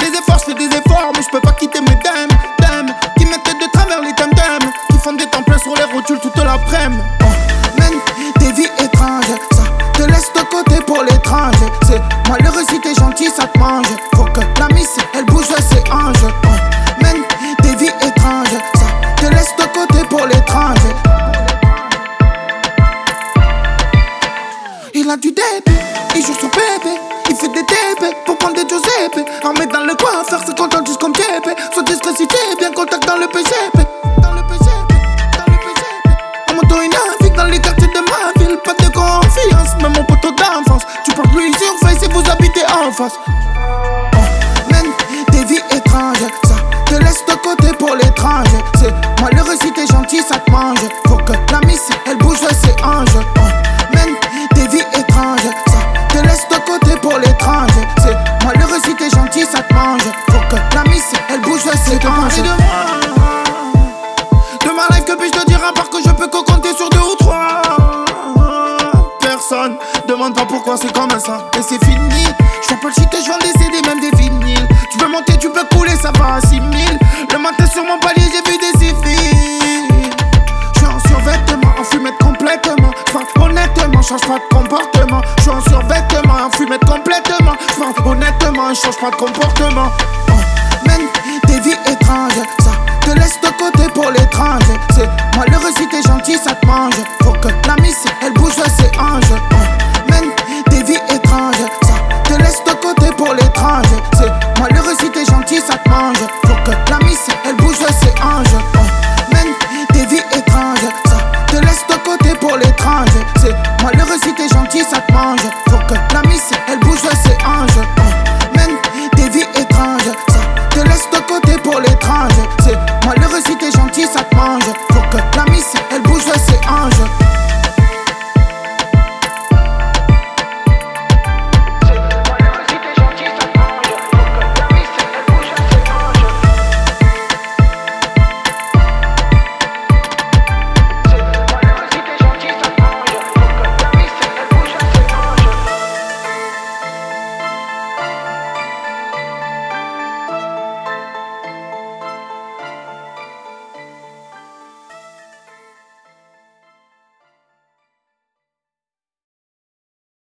des efforts, je fais des efforts, mais je peux pas quitter mes dames, qui mettent de travers les thèmes, qui font des temps pleins sur les rotules toute l'après-midi. Mène des vies étranges, ça te laisse de côté pour l'étranger. C'est malheureux si t'es gentil, ça te mange. Faut que la miss, elle bouge ses hanches. Mène des vies étranges, ça te laisse de côté pour l'étranger. Il a du débit, il joue sur bébé, il fait des DB pour prendre des Giuseppe. Armé dans le coin, faire 50 ans juste comme TP. Sois discret si t'es bien, contact dans le PGP. En moto il navigue dans les quartiers de ma ville. Pas de confiance, même mon poteau d'enfance. Tu portes lui sur face et vous habitez en face. Mène des vies étranges, ça te laisse de côté pour l'étranger. C'est malheureux si t'es gentil, ça te mange. Faut que la miss, elle bouge ses hanches. Mène des vies étranges, ça te laisse de côté pour l'étranger. C'est malheureux si t'es gentil, ça te mange. Faut que la miss, elle bouge ses hanches. De ma life, que puis-je te dire à part que je peux que compter sur 2 ou 3 personnes. Demande pas pourquoi c'est comme ça. Et c'est fini. Je fais pas le shit et je vends des CD, même des vinyles. Tu peux monter, tu peux couler, ça va à 6000. Le matin sur mon palier, j'ai vu des civils. J'suis en survêtement, en fumette complètement. Enfin, honnêtement, change pas de comportement. J'suis en survêtement, en fumette complètement. Enfin, honnêtement, change pas de comportement. Mène des vies étranges, ça te laisse de côté pour l'étranger. C'est malheureux si t'es gentil, ça te mange. Faut que la miss, elle bouge ses hanches. Mène des vies étranges, ça te laisse de côté pour l'étranger. C'est malheureux si t'es gentil, ça te mange.